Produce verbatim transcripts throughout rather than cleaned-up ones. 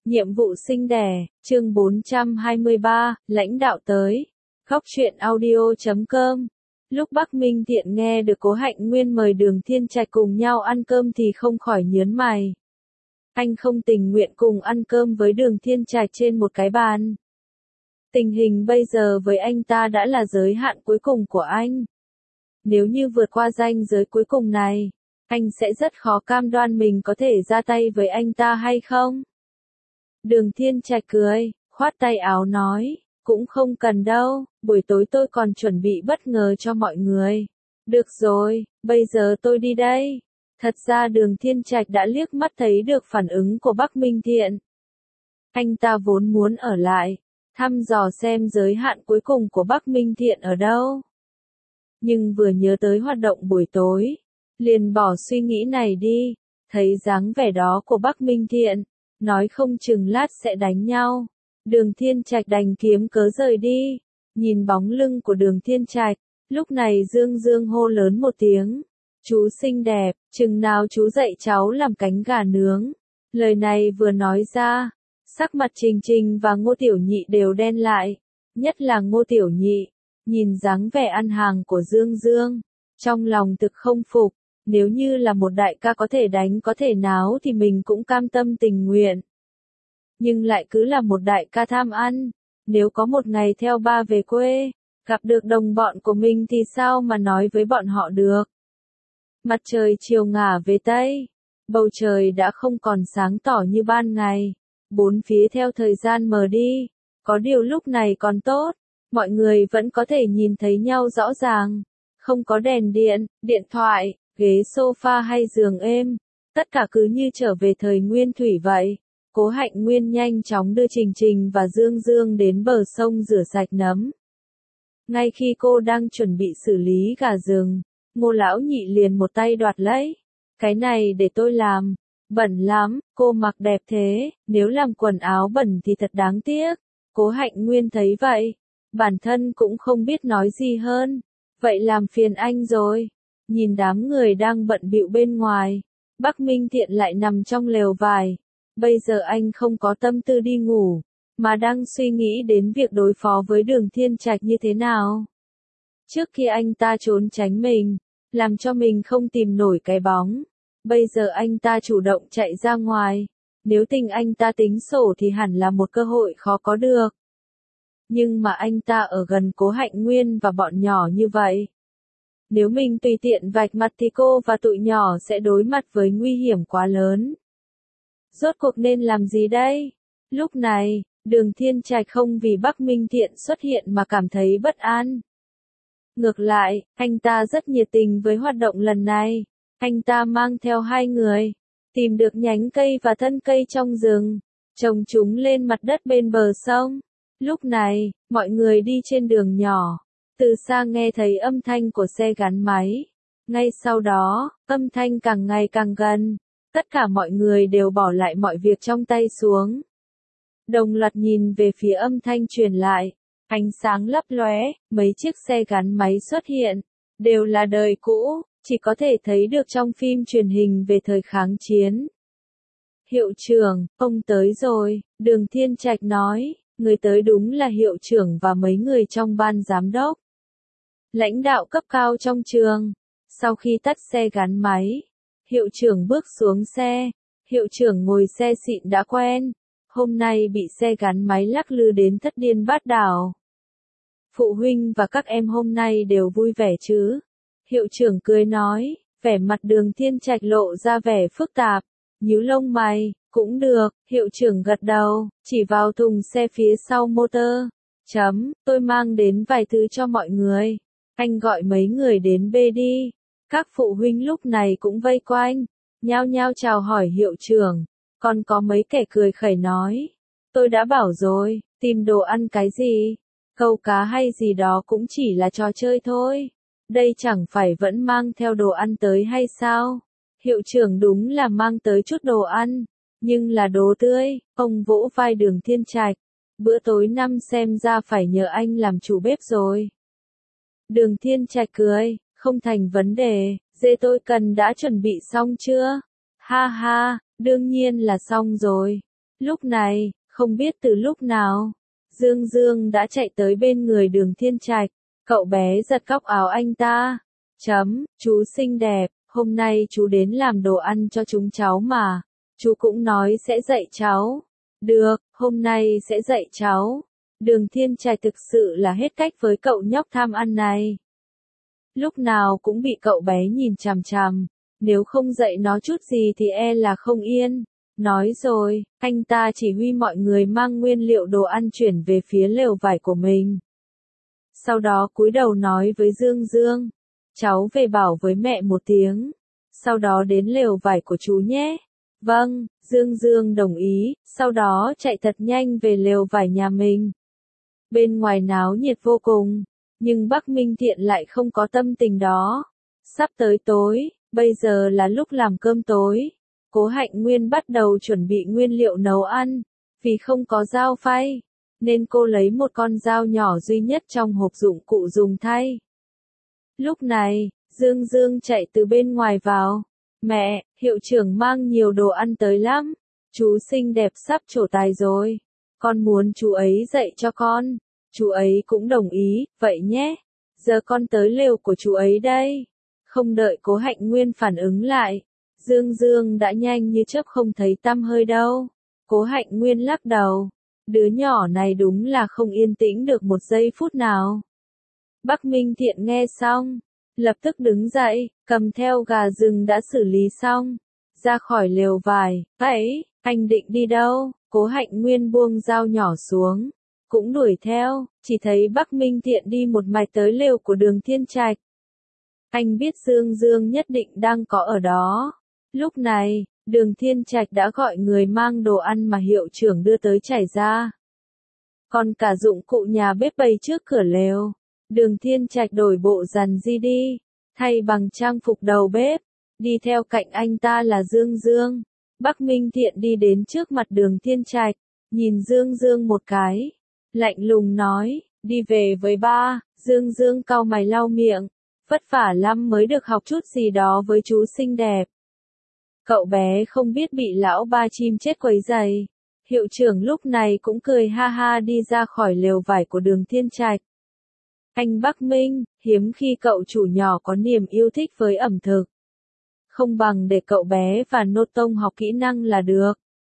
Nhiệm vụ sinh đẻ, chương bốn trăm hai mươi ba, lãnh đạo tới. Góc truyện audio chấm com. Lúc Bắc Minh Thiện nghe được Cố Hạnh Nguyên mời Đường Thiên Trạch cùng nhau ăn cơm thì không khỏi nhớn mày. Anh không tình nguyện cùng ăn cơm với Đường Thiên Trạch trên một cái bàn. Tình hình bây giờ với anh ta đã là giới hạn cuối cùng của anh. Nếu như vượt qua ranh giới cuối cùng này, anh sẽ rất khó cam đoan mình có thể ra tay với anh ta hay không. Đường Thiên Trạch cười, khoát tay áo nói, cũng không cần đâu, buổi tối tôi còn chuẩn bị bất ngờ cho mọi người. Được rồi, bây giờ tôi đi đây. Thật ra Đường Thiên Trạch đã liếc mắt thấy được phản ứng của Bắc Minh Thiện. Anh ta vốn muốn ở lại, thăm dò xem giới hạn cuối cùng của Bắc Minh Thiện ở đâu. Nhưng vừa nhớ tới hoạt động buổi tối, liền bỏ suy nghĩ này đi, thấy dáng vẻ đó của Bắc Minh Thiện, nói không chừng lát sẽ đánh nhau. Đường Thiên Trạch đành kiếm cớ rời đi. Nhìn bóng lưng của Đường Thiên Trạch, lúc này Dương Dương hô lớn một tiếng. Chú xinh đẹp, chừng nào chú dạy cháu làm cánh gà nướng. Lời này vừa nói ra, sắc mặt Trình Trình và Ngô Tiểu Nhị đều đen lại. Nhất là Ngô Tiểu Nhị, nhìn dáng vẻ ăn hàng của Dương Dương, trong lòng thực không phục. Nếu như là một đại ca có thể đánh có thể náo thì mình cũng cam tâm tình nguyện. Nhưng lại cứ là một đại ca tham ăn. Nếu có một ngày theo ba về quê, gặp được đồng bọn của mình thì sao mà nói với bọn họ được. Mặt trời chiều ngả về Tây. Bầu trời đã không còn sáng tỏ như ban ngày. Bốn phía theo thời gian mờ đi. Có điều lúc này còn tốt. Mọi người vẫn có thể nhìn thấy nhau rõ ràng. Không có đèn điện, điện thoại, ghế sofa hay giường êm, tất cả cứ như trở về thời nguyên thủy vậy. Cố Hạnh Nguyên nhanh chóng đưa Trình Trình và Dương Dương đến bờ sông rửa sạch nấm. Ngay khi cô đang chuẩn bị xử lý gà rừng, Ngô Lão Nhị liền một tay đoạt lấy. Cái này để tôi làm, bẩn lắm, cô mặc đẹp thế, nếu làm quần áo bẩn thì thật đáng tiếc. Cố Hạnh Nguyên thấy vậy, bản thân cũng không biết nói gì hơn, vậy làm phiền anh rồi. Nhìn đám người đang bận bịu bên ngoài, Bắc Minh Thiện lại nằm trong lều vải. Bây giờ anh không có tâm tư đi ngủ, mà đang suy nghĩ đến việc đối phó với Đường Thiên Trạch như thế nào. Trước khi anh ta trốn tránh mình, làm cho mình không tìm nổi cái bóng. Bây giờ anh ta chủ động chạy ra ngoài. Nếu tình anh ta tính sổ thì hẳn là một cơ hội khó có được. Nhưng mà anh ta ở gần Cố Hạnh Nguyên và bọn nhỏ như vậy. Nếu mình tùy tiện vạch mặt thì cô và tụi nhỏ sẽ đối mặt với nguy hiểm quá lớn. Rốt cuộc nên làm gì đây? Lúc này, Đường Thiên Trạch không vì Bắc Minh Thiện xuất hiện mà cảm thấy bất an. Ngược lại, anh ta rất nhiệt tình với hoạt động lần này. Anh ta mang theo hai người, tìm được nhánh cây và thân cây trong rừng, trồng chúng lên mặt đất bên bờ sông. Lúc này, mọi người đi trên đường nhỏ. Từ xa nghe thấy âm thanh của xe gắn máy. Ngay sau đó, âm thanh càng ngày càng gần. Tất cả mọi người đều bỏ lại mọi việc trong tay xuống. Đồng loạt nhìn về phía âm thanh truyền lại. Ánh sáng lấp lóe, mấy chiếc xe gắn máy xuất hiện. Đều là đời cũ, chỉ có thể thấy được trong phim truyền hình về thời kháng chiến. Hiệu trưởng, ông tới rồi, Đường Thiên Trạch nói. Người tới đúng là hiệu trưởng và mấy người trong ban giám đốc. Lãnh đạo cấp cao trong trường. Sau khi tắt xe gắn máy, hiệu trưởng bước xuống xe. Hiệu trưởng ngồi xe xịn đã quen. Hôm nay bị xe gắn máy lắc lư đến thất điên bát đảo. Phụ huynh và các em hôm nay đều vui vẻ chứ? Hiệu trưởng cười nói, vẻ mặt Đường Thiên Trạch lộ ra vẻ phức tạp. Nhíu lông mày, cũng được, hiệu trưởng gật đầu, chỉ vào thùng xe phía sau motor. Chấm, tôi mang đến vài thứ cho mọi người. Anh gọi mấy người đến bê đi. Các phụ huynh lúc này cũng vây quanh, nhao nhao chào hỏi hiệu trưởng. Còn có mấy kẻ cười khẩy nói, tôi đã bảo rồi, tìm đồ ăn cái gì, câu cá hay gì đó cũng chỉ là trò chơi thôi. Đây chẳng phải vẫn mang theo đồ ăn tới hay sao? Hiệu trưởng đúng là mang tới chút đồ ăn, nhưng là đồ tươi. Ông vỗ vai Đường Thiên Trạch, bữa tối năm xem ra phải nhờ anh làm chủ bếp rồi. Đường Thiên Trạch cười, không thành vấn đề, dê tôi cần đã chuẩn bị xong chưa? Ha ha, đương nhiên là xong rồi. Lúc này, không biết từ lúc nào, Dương Dương đã chạy tới bên người Đường Thiên Trạch, cậu bé giật góc áo anh ta. Chấm, chú xinh đẹp, hôm nay chú đến làm đồ ăn cho chúng cháu mà, chú cũng nói sẽ dạy cháu. Được, hôm nay sẽ dạy cháu. Đường Thiên Trạch thực sự là hết cách với cậu nhóc tham ăn này. Lúc nào cũng bị cậu bé nhìn chằm chằm, nếu không dạy nó chút gì thì e là không yên. Nói rồi, anh ta chỉ huy mọi người mang nguyên liệu đồ ăn chuyển về phía lều vải của mình. Sau đó cúi đầu nói với Dương Dương, cháu về bảo với mẹ một tiếng, sau đó đến lều vải của chú nhé. Vâng, Dương Dương đồng ý, sau đó chạy thật nhanh về lều vải nhà mình. Bên ngoài náo nhiệt vô cùng, nhưng Bắc Minh Thiện lại không có tâm tình đó. Sắp tới tối, bây giờ là lúc làm cơm tối. Cố Hạnh Nguyên bắt đầu chuẩn bị nguyên liệu nấu ăn, vì không có dao phay, nên cô lấy một con dao nhỏ duy nhất trong hộp dụng cụ dùng thay. Lúc này, Dương Dương chạy từ bên ngoài vào. Mẹ, hiệu trưởng mang nhiều đồ ăn tới lắm. Chú xinh đẹp sắp trổ tài rồi. Con muốn chú ấy dạy cho con. Chú ấy cũng đồng ý, vậy nhé. Giờ con tới lều của chú ấy đây. Không đợi Cố Hạnh Nguyên phản ứng lại, Dương Dương đã nhanh như chớp không thấy tăm hơi đâu. Cố Hạnh Nguyên lắc đầu. Đứa nhỏ này đúng là không yên tĩnh được một giây phút nào. Bắc Minh Thiện nghe xong, lập tức đứng dậy, cầm theo gà rừng đã xử lý xong, ra khỏi lều vải. Vậy, anh định đi đâu? Cố Hạnh Nguyên buông dao nhỏ xuống, cũng đuổi theo, chỉ thấy Bắc Minh Thiện đi một mạch tới lều của Đường Thiên Trạch. Anh biết Dương Dương nhất định đang có ở đó. Lúc này, Đường Thiên Trạch đã gọi người mang đồ ăn mà hiệu trưởng đưa tới chảy ra. Còn cả dụng cụ nhà bếp bày trước cửa lều. Đường Thiên Trạch đổi bộ rằn di đi, thay bằng trang phục đầu bếp. Đi theo cạnh anh ta là Dương Dương. Bắc Minh Thiện đi đến trước mặt Đường Thiên Trạch, nhìn Dương Dương một cái, lạnh lùng nói, đi về với ba. Dương Dương cau mày lau miệng, vất vả lắm mới được học chút gì đó với chú xinh đẹp. Cậu bé không biết bị lão ba chim chết quấy rầy. Hiệu trưởng lúc này cũng cười ha ha đi ra khỏi lều vải của Đường Thiên Trạch. Anh Bắc Minh, hiếm khi cậu chủ nhỏ có niềm yêu thích với ẩm thực. Không bằng để cậu bé và Nô Tông học kỹ năng là được.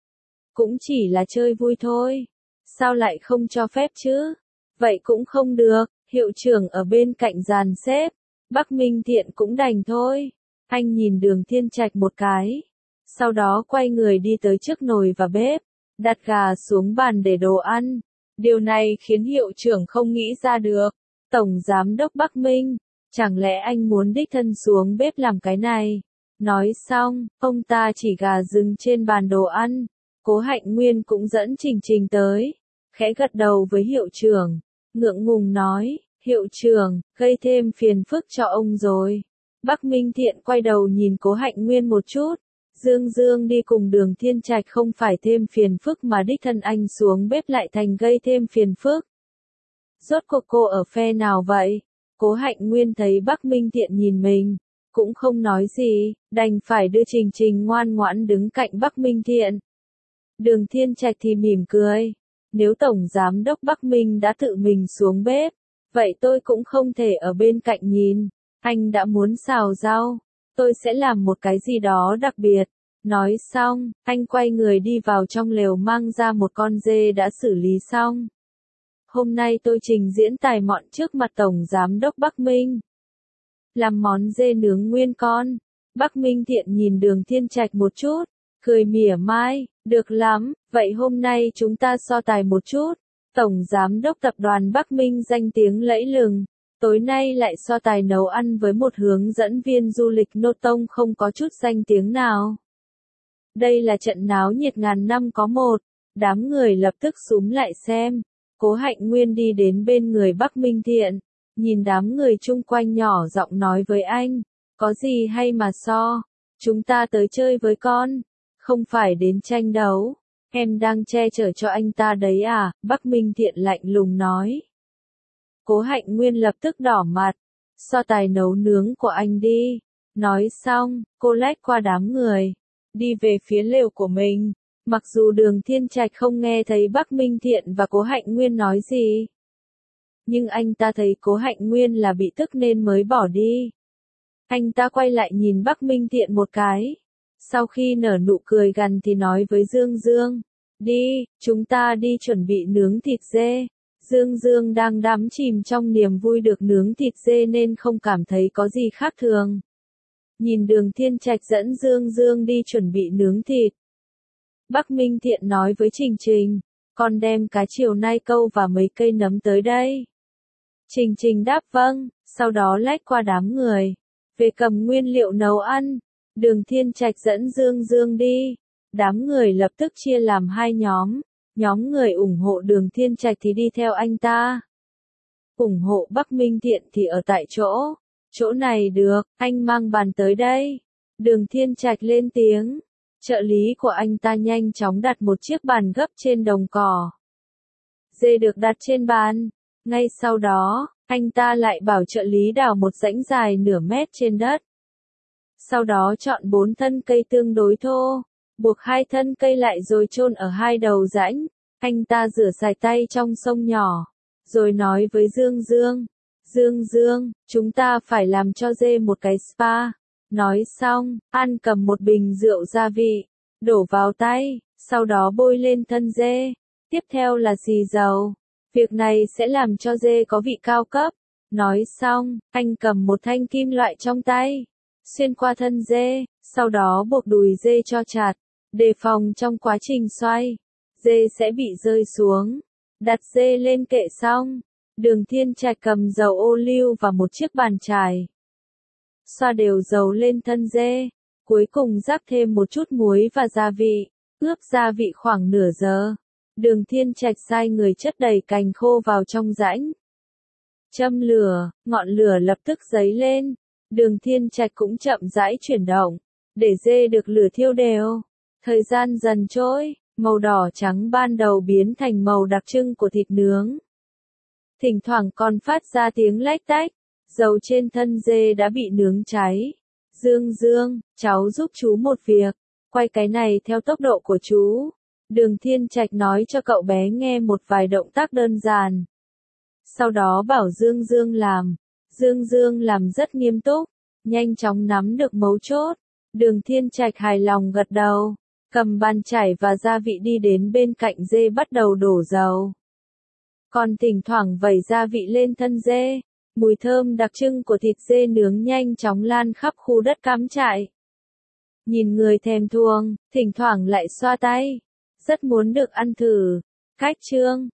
Cũng chỉ là chơi vui thôi. Sao lại không cho phép chứ? Vậy cũng không được, hiệu trưởng ở bên cạnh dàn xếp. Bắc Minh Thiện cũng đành thôi. Anh nhìn Đường Thiên Trạch một cái. Sau đó quay người đi tới trước nồi và bếp, đặt gà xuống bàn để đồ ăn. Điều này khiến hiệu trưởng không nghĩ ra được. Tổng Giám đốc Bắc Minh, chẳng lẽ anh muốn đích thân xuống bếp làm cái này? Nói xong, ông ta chỉ gà rừng trên bàn đồ ăn. Cố Hạnh Nguyên cũng dẫn Trình Trình tới, khẽ gật đầu với hiệu trưởng, ngượng ngùng nói, hiệu trưởng, gây thêm phiền phức cho ông rồi. Bắc Minh Thiện quay đầu nhìn Cố Hạnh Nguyên một chút. Dương Dương đi cùng Đường Thiên Trạch không phải thêm phiền phức mà đích thân anh xuống bếp lại thành gây thêm phiền phức. Rốt cuộc cô ở phe nào vậy? Cố Hạnh Nguyên thấy Bắc Minh Thiện nhìn mình, cũng không nói gì, đành phải đưa Trình Trình ngoan ngoãn đứng cạnh Bắc Minh Thiện. Đường Thiên Trạch thì mỉm cười. Nếu Tổng Giám đốc Bắc Minh đã tự mình xuống bếp, vậy tôi cũng không thể ở bên cạnh nhìn. Anh đã muốn xào rau, tôi sẽ làm một cái gì đó đặc biệt. Nói xong, anh quay người đi vào trong lều mang ra một con dê đã xử lý xong. Hôm nay tôi trình diễn tài mọn trước mặt Tổng Giám đốc Bắc Minh. Làm món dê nướng nguyên con. Bắc Minh Thiện nhìn Đường Thiên Trạch một chút, cười mỉa mai, được lắm, vậy hôm nay chúng ta so tài một chút. Tổng Giám đốc Tập đoàn Bắc Minh danh tiếng lẫy lừng, tối nay lại so tài nấu ăn với một hướng dẫn viên du lịch Nô Tông không có chút danh tiếng nào. Đây là trận náo nhiệt ngàn năm có một, đám người lập tức xúm lại xem. Cố Hạnh Nguyên đi đến bên người Bắc Minh Thiện, nhìn đám người chung quanh nhỏ giọng nói với anh, có gì hay mà so, chúng ta tới chơi với con, không phải đến tranh đấu, em đang che chở cho anh ta đấy à, Bắc Minh Thiện lạnh lùng nói. Cố Hạnh Nguyên lập tức đỏ mặt, so tài nấu nướng của anh đi, nói xong, cô lách qua đám người, đi về phía lều của mình, Mặc dù Đường Thiên Trạch không nghe thấy Bắc Minh Thiện và Cố Hạnh Nguyên nói gì, nhưng anh ta thấy Cố Hạnh Nguyên là bị tức nên mới bỏ đi. Anh ta quay lại nhìn Bắc Minh Thiện một cái. Sau khi nở nụ cười gằn thì nói với Dương Dương, đi, chúng ta đi chuẩn bị nướng thịt dê. Dương Dương đang đắm chìm trong niềm vui được nướng thịt dê nên không cảm thấy có gì khác thường. Nhìn Đường Thiên Trạch dẫn Dương Dương đi chuẩn bị nướng thịt. Bắc Minh Thiện nói với Trình Trình, con đem cá chiều nai câu và mấy cây nấm tới đây. Trình Trình đáp vâng, sau đó lách qua đám người, về cầm nguyên liệu nấu ăn. Đường Thiên Trạch dẫn Dương Dương đi. Đám người lập tức chia làm hai nhóm. Nhóm người ủng hộ Đường Thiên Trạch thì đi theo anh ta. Ủng hộ Bắc Minh Thiện thì ở tại chỗ. Chỗ này được, anh mang bàn tới đây. Đường Thiên Trạch lên tiếng. Trợ lý của anh ta nhanh chóng đặt một chiếc bàn gấp trên đồng cỏ. Dê được đặt trên bàn. Ngay sau đó, anh ta lại bảo trợ lý đào một rãnh dài nửa mét trên đất. Sau đó chọn bốn thân cây tương đối thô, buộc hai thân cây lại rồi chôn ở hai đầu rãnh. Anh ta rửa sạch tay trong sông nhỏ, rồi nói với Dương Dương, Dương Dương, chúng ta phải làm cho dê một cái spa. Nói xong, An cầm một bình rượu gia vị, đổ vào tay, sau đó bôi lên thân dê. Tiếp theo là xì dầu. Việc này sẽ làm cho dê có vị cao cấp. Nói xong, anh cầm một thanh kim loại trong tay, xuyên qua thân dê, sau đó buộc đùi dê cho chặt, đề phòng trong quá trình xoay, dê sẽ bị rơi xuống. Đặt dê lên kệ xong, Đường Thiên Trạch cầm dầu ô liu và một chiếc bàn chải. Xoa đều dầu lên thân dê, cuối cùng rắc thêm một chút muối và gia vị, ướp gia vị khoảng nửa giờ. Đường Thiên Trạch sai người chất đầy cành khô vào trong rãnh. Châm lửa, ngọn lửa lập tức dấy lên. Đường Thiên Trạch cũng chậm rãi chuyển động, để dê được lửa thiêu đều. Thời gian dần trôi, màu đỏ trắng ban đầu biến thành màu đặc trưng của thịt nướng. Thỉnh thoảng còn phát ra tiếng lách tách, dầu trên thân dê đã bị nướng cháy. Dương Dương, cháu giúp chú một việc, quay cái này theo tốc độ của chú. Đường Thiên Trạch nói cho cậu bé nghe một vài động tác đơn giản. Sau đó bảo Dương Dương làm. Dương Dương làm rất nghiêm túc, nhanh chóng nắm được mấu chốt. Đường Thiên Trạch hài lòng gật đầu, cầm bàn chải và gia vị đi đến bên cạnh dê bắt đầu đổ dầu. Còn thỉnh thoảng vẩy gia vị lên thân dê, mùi thơm đặc trưng của thịt dê nướng nhanh chóng lan khắp khu đất cắm trại. Nhìn người thèm thuồng, thỉnh thoảng lại xoa tay, rất muốn được ăn thử. Cách chương